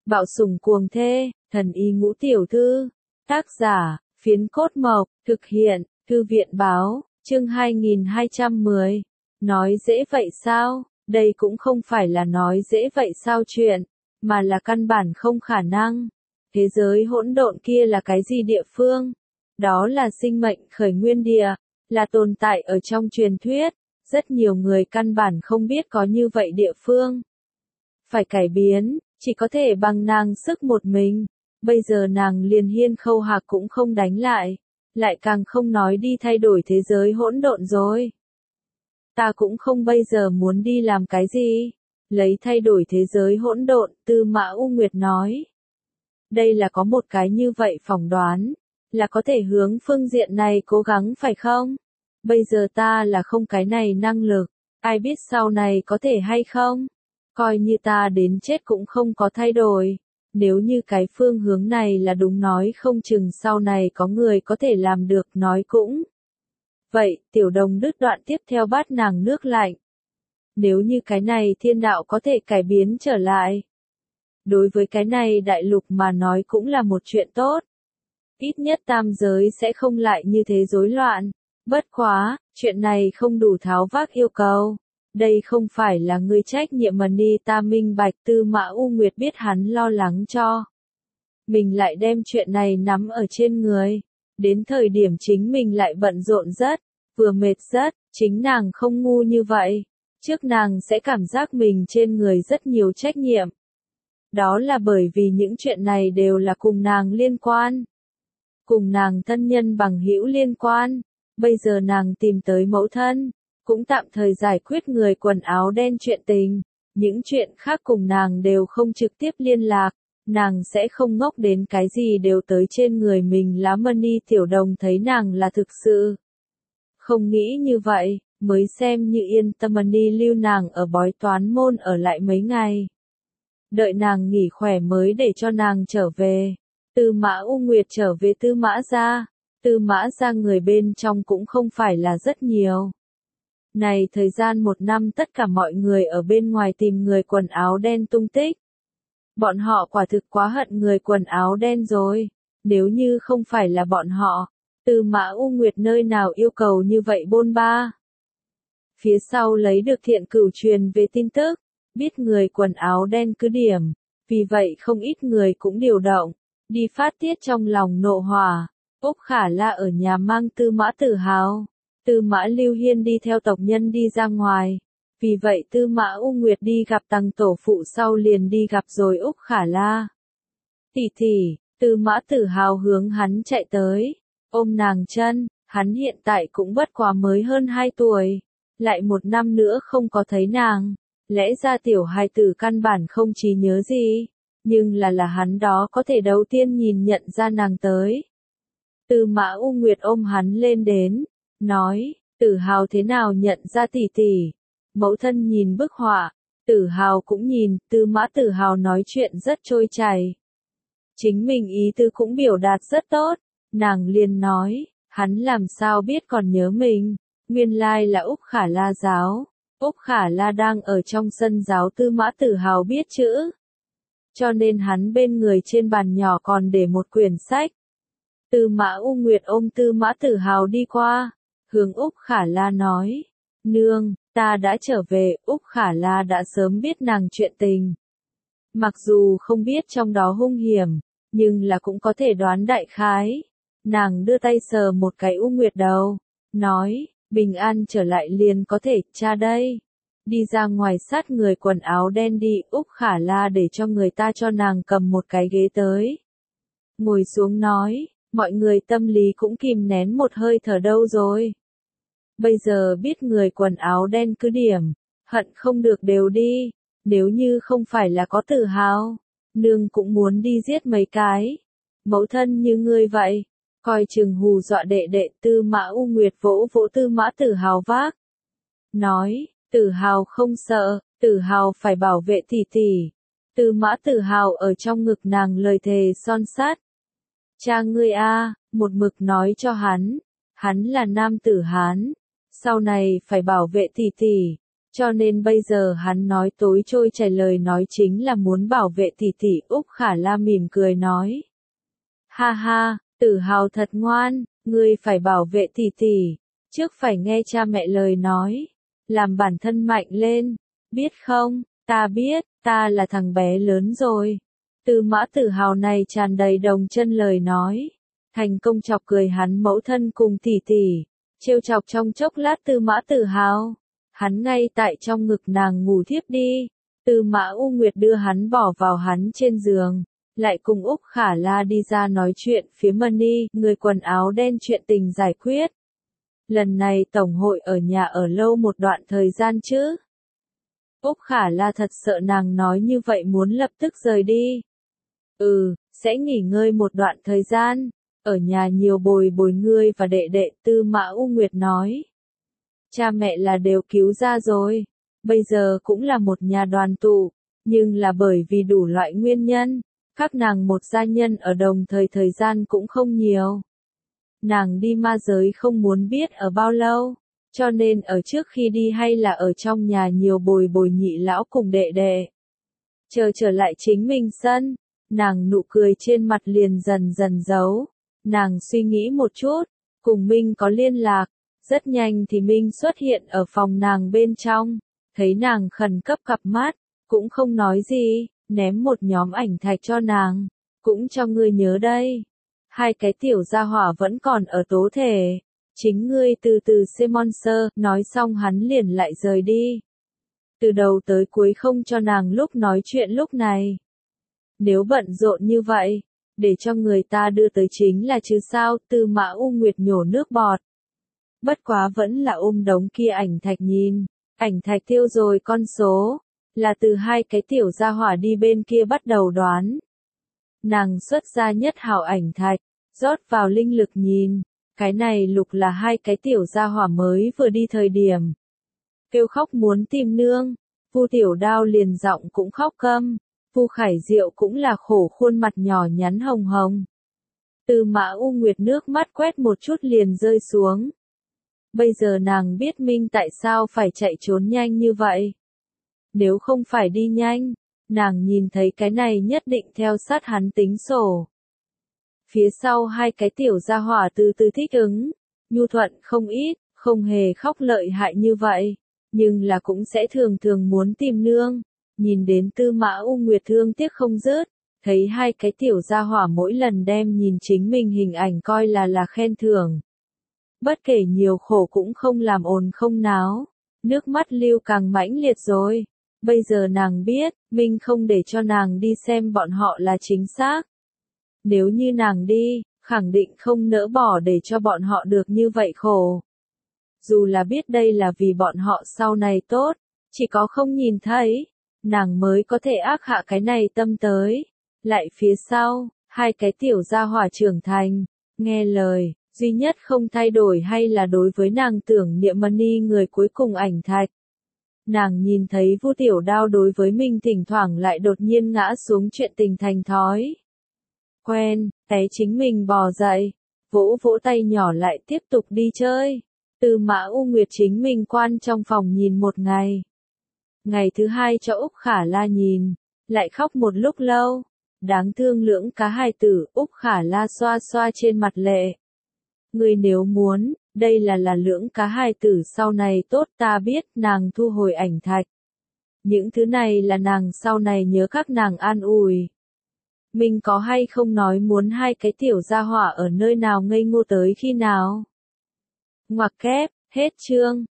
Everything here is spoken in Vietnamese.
Bạo sủng cuồng thê, thần y ngũ tiểu thư. Tác giả, Phiến Cốt Mộc, thực hiện, Thư viện báo, chương 2210. Nói dễ vậy sao? Đây cũng không phải là nói dễ vậy sao chuyện, mà là căn bản không khả năng. Thế giới hỗn độn kia là cái gì địa phương? Đó là sinh mệnh khởi nguyên địa, là tồn tại ở trong truyền thuyết. Rất nhiều người căn bản không biết có như vậy địa phương. Phải cải biến, chỉ có thể bằng nàng sức một mình. Bây giờ nàng liền Hiên Khâu Hạc cũng không đánh lại càng không nói đi thay đổi thế giới hỗn độn rồi. Ta cũng không bây giờ muốn đi làm cái gì. Lấy thay đổi thế giới hỗn độn, Tư Mã U Nguyệt nói. Đây là có một cái như vậy phỏng đoán, là có thể hướng phương diện này cố gắng phải không? Bây giờ ta là không cái này năng lực, ai biết sau này có thể hay không? Coi như ta đến chết cũng không có thay đổi. Nếu như cái phương hướng này là đúng nói không chừng sau này có người có thể làm được nói cũng. Vậy, Tiểu Đồng đứt đoạn tiếp theo bát nàng nước lạnh. Nếu như cái này thiên đạo có thể cải biến trở lại. Đối với cái này đại lục mà nói cũng là một chuyện tốt. Ít nhất tam giới sẽ không lại như thế rối loạn. Bất quá, chuyện này không đủ tháo vác yêu cầu. Đây không phải là ngươi trách nhiệm mà ni ta minh bạch. Tư Mã U Nguyệt biết hắn lo lắng cho. Mình lại đem chuyện này nắm ở trên người. Đến thời điểm chính mình lại bận rộn rất, vừa mệt rất, chính nàng không ngu như vậy. Trước nàng sẽ cảm giác mình trên người rất nhiều trách nhiệm. Đó là bởi vì những chuyện này đều là cùng nàng liên quan. Cùng nàng thân nhân bằng hữu liên quan. Bây giờ nàng tìm tới mẫu thân, cũng tạm thời giải quyết người quần áo đen chuyện tình. Những chuyện khác cùng nàng đều không trực tiếp liên lạc. Nàng sẽ không ngốc đến cái gì đều tới trên người mình. Lá Mani Tiểu Đồng thấy nàng là thực sự không nghĩ như vậy, mới xem như yên tâm Mani lưu nàng ở bói toán môn ở lại mấy ngày. Đợi nàng nghỉ khỏe mới để cho nàng trở về. Tư Mã U Nguyệt trở về Tư Mã gia. Tư Mã gia người bên trong cũng không phải là rất nhiều. Này thời gian một năm tất cả mọi người ở bên ngoài tìm người quần áo đen tung tích. Bọn họ quả thực quá hận người quần áo đen rồi. Nếu như không phải là bọn họ, Tư Mã U Nguyệt nơi nào yêu cầu như vậy bôn ba. Phía sau lấy được Thiện Cửu truyền về tin tức, biết người quần áo đen cứ điểm, vì vậy không ít người cũng điều động, đi phát tiết trong lòng nộ hỏa. Úc Khả La ở nhà mang Tư Mã Tử Hào, Tư Mã Lưu Hiên đi theo tộc nhân đi ra ngoài. Vì vậy Tư Mã U Nguyệt đi gặp Tằng tổ phụ sau liền đi gặp rồi Úc Khả La. Tỷ tỷ, Tư Mã Tử Hào hướng hắn chạy tới, ôm nàng chân, hắn hiện tại cũng bất quá mới hơn 2 tuổi, lại một năm nữa không có thấy nàng, lẽ ra tiểu hài tử căn bản không trí nhớ gì, nhưng là hắn đó có thể đầu tiên nhìn nhận ra nàng tới. Tư Mã U Nguyệt ôm hắn lên đến, nói, Tử Hào thế nào nhận ra tỷ tỷ? Mẫu thân nhìn bức họa, Tử Hào cũng nhìn, Tư Mã Tử Hào nói chuyện rất trôi chảy. Chính mình ý tứ cũng biểu đạt rất tốt, nàng liền nói, hắn làm sao biết còn nhớ mình, nguyên lai là Úc Khả La giáo. Úc Khả La đang ở trong sân giáo. Tư Mã Tử Hào biết chữ, cho nên hắn bên người trên bàn nhỏ còn để một quyển sách. Tư Mã U Nguyệt ôm Tư Mã Tử Hào đi qua, hướng Úc Khả La nói, nương, ta đã trở về. Úc Khả La đã sớm biết nàng chuyện tình. Mặc dù không biết trong đó hung hiểm, nhưng là cũng có thể đoán đại khái. Nàng đưa tay sờ một cái U Nguyệt đầu, nói, bình an trở lại liền có thể, cha đây. Đi ra ngoài sát người quần áo đen đi. Úc Khả La để cho người ta cho nàng cầm một cái ghế tới. Ngồi xuống nói, mọi người tâm lý cũng kìm nén một hơi thở đâu rồi. Bây giờ biết người quần áo đen cứ điểm, hận không được đều đi. Nếu như không phải là có Tử Hào, nương cũng muốn đi giết mấy cái. Mẫu thân như ngươi vậy, coi chừng hù dọa đệ đệ. Tư Mã U Nguyệt vỗ vỗ Tư Mã Tử Hào vác. Nói, Tử Hào không sợ, Tử Hào phải bảo vệ tỷ tỷ. Tư Mã Tử Hào ở trong ngực nàng lời thề son sắt. Cha ngươi a, một mực nói cho hắn là nam tử Hán, sau này phải bảo vệ tỷ tỷ. Cho nên bây giờ hắn nói tối trôi chảy lời nói chính là muốn bảo vệ tỷ tỷ. Úc Khả La mỉm cười nói. Ha ha, Tử Hào thật ngoan, ngươi phải bảo vệ tỷ tỷ, trước phải nghe cha mẹ lời nói, làm bản thân mạnh lên, biết không, ta biết, ta là thằng bé lớn rồi. Tư Mã Tử Hào này tràn đầy đồng chân lời nói, thành công chọc cười hắn mẫu thân cùng tỷ tỷ, trêu chọc trong chốc lát Tư Mã Tử Hào, hắn ngay tại trong ngực nàng ngủ thiếp đi, Tư Mã U Nguyệt đưa hắn bỏ vào hắn trên giường. Lại cùng Úc Khả La đi ra nói chuyện phía Mani, người quần áo đen chuyện tình giải quyết. Lần này tổng hội ở nhà ở lâu một đoạn thời gian chứ. Úc Khả La thật sợ nàng nói như vậy muốn lập tức rời đi. Sẽ nghỉ ngơi một đoạn thời gian, ở nhà nhiều bồi bồi ngươi và đệ đệ. Tư Mã U Nguyệt nói. Cha mẹ là đều cứu ra rồi, bây giờ cũng là một nhà đoàn tụ, nhưng là bởi vì đủ loại nguyên nhân. Các nàng một gia nhân ở đồng thời gian cũng không nhiều. Nàng đi ma giới không muốn biết ở bao lâu, cho nên ở trước khi đi hay là ở trong nhà nhiều bồi bồi nhị lão cùng đệ đệ. Chờ trở lại chính mình sân, nàng nụ cười trên mặt liền dần dần giấu. Nàng suy nghĩ một chút, cùng Minh có liên lạc, rất nhanh thì Minh xuất hiện ở phòng nàng bên trong, thấy nàng khẩn cấp cặp mắt, cũng không nói gì. Ném một nhóm ảnh thạch cho nàng, cũng cho ngươi nhớ đây. Hai cái tiểu gia hỏa vẫn còn ở tố thể, chính ngươi từ từ xem monster, nói xong hắn liền lại rời đi. Từ đầu tới cuối không cho nàng lúc nói chuyện lúc này. Nếu bận rộn như vậy, để cho người ta đưa tới chính là chứ sao. Tư Mã U Nguyệt nhổ nước bọt. Bất quá vẫn là ôm đống kia ảnh thạch nhìn, ảnh thạch tiêu rồi con số. Là từ hai cái tiểu gia hỏa đi bên kia bắt đầu đoán. Nàng xuất ra nhất hào ảnh thạch, rót vào linh lực nhìn, cái này lục là hai cái tiểu gia hỏa mới vừa đi thời điểm. Kêu khóc muốn tìm nương, Vu Tiểu Đao liền giọng cũng khóc câm, Vu Khải Diệu cũng là khổ khuôn mặt nhỏ nhắn hồng hồng. Tư Mã U Nguyệt nước mắt quét một chút liền rơi xuống. Bây giờ nàng biết Minh tại sao phải chạy trốn nhanh như vậy. Nếu không phải đi nhanh, nàng nhìn thấy cái này nhất định theo sát hắn tính sổ. Phía sau hai cái tiểu gia hỏa từ từ thích ứng, nhu thuận không ít, không hề khóc lợi hại như vậy, nhưng là cũng sẽ thường thường muốn tìm nương. Nhìn đến Tư Mã U Nguyệt thương tiếc không dứt, thấy hai cái tiểu gia hỏa mỗi lần đem nhìn chính mình hình ảnh coi là khen thưởng. Bất kể nhiều khổ cũng không làm ồn không náo, nước mắt lưu càng mãnh liệt rồi. Bây giờ nàng biết, Minh không để cho nàng đi xem bọn họ là chính xác. Nếu như nàng đi, khẳng định không nỡ bỏ để cho bọn họ được như vậy khổ. Dù là biết đây là vì bọn họ sau này tốt, chỉ có không nhìn thấy, nàng mới có thể ác hạ cái này tâm tới. Lại phía sau, hai cái tiểu gia hỏa trưởng thành, nghe lời, duy nhất không thay đổi hay là đối với nàng tưởng niệm Mani người cuối cùng ảnh thạch. Nàng nhìn thấy Vu Tiểu Đao đối với mình thỉnh thoảng lại đột nhiên ngã xuống chuyện tình thành thói. Quen, té chính mình bò dậy, vỗ vỗ tay nhỏ lại tiếp tục đi chơi. Tư Mã U Nguyệt chính mình quan trong phòng nhìn một ngày. Ngày thứ hai cho Úc Khả La nhìn, lại khóc một lúc lâu. Đáng thương lưỡng cá hài tử. Úc Khả La xoa xoa trên mặt lệ. Ngươi nếu muốn, đây là lưỡng cá hài tử sau này tốt, ta biết. Nàng thu hồi ảnh thạch. Những thứ này là nàng sau này nhớ các nàng an ủi. Mình có hay không nói muốn hai cái tiểu gia hỏa ở nơi nào ngây ngô tới khi nào? Ngoặc kép, hết chương.